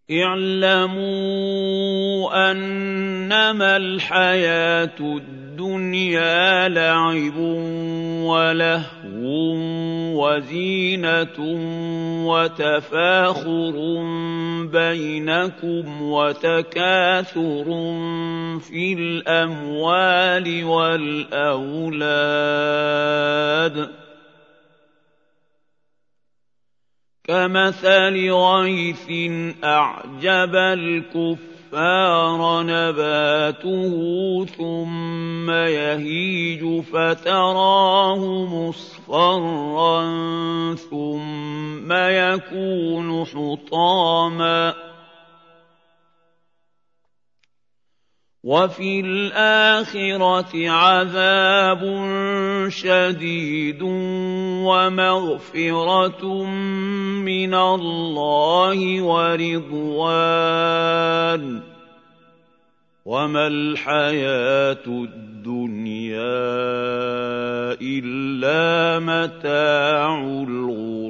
اعْلَمُوا أَنَّمَا الْحَيَاةُ الدُّنْيَا لَعِبٌ وَلَهْوٌ وَزِينَةٌ وَتَفَاخُرٌ بَيْنَكُمْ وَتَكَاثُرٌ فِي الْأَمْوَالِ وَالْأَوْلَادِ كَمَثَلِ غَيْثٍ أَعْجَبَ الْكُفَّارَ نَبَاتُهُ ثُمَّ يَهِيجُ فَتَرَاهُ مُصْفَرًّا ثُمَّ يَكُونُ حُطَامًا وَفِي الْآخِرَةِ عَذَابٌ شَدِيدٌ وَمَغْفِرَةٌ مِّنَ اللَّهِ وَرِضْوَانٌ ۚ وَمَا الْحَيَاةُ الدُّنْيَا إِلَّا مَتَاعُ الْغُرُورِ